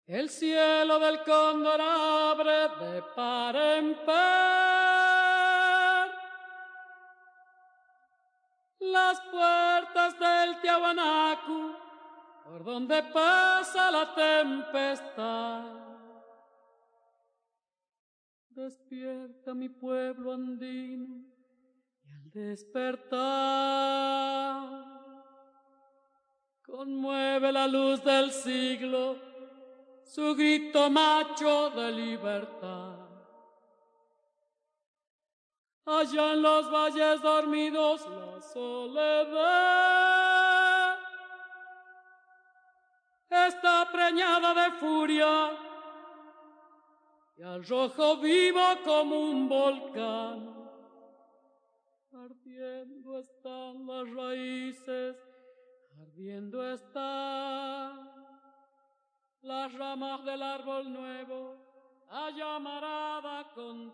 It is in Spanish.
El cielo del cóndor abre de par en par las puertas del Tiahuanacu, por donde pasa la tempestad. Despierta mi pueblo andino y al despertar conmueve la luz del siglo su grito macho de libertad. Allá en los valles dormidos la soledad está preñada de furia y al rojo vivo como un volcán. Ardiendo están las raíces, ardiendo están las ramas del árbol nuevo, la llamarada con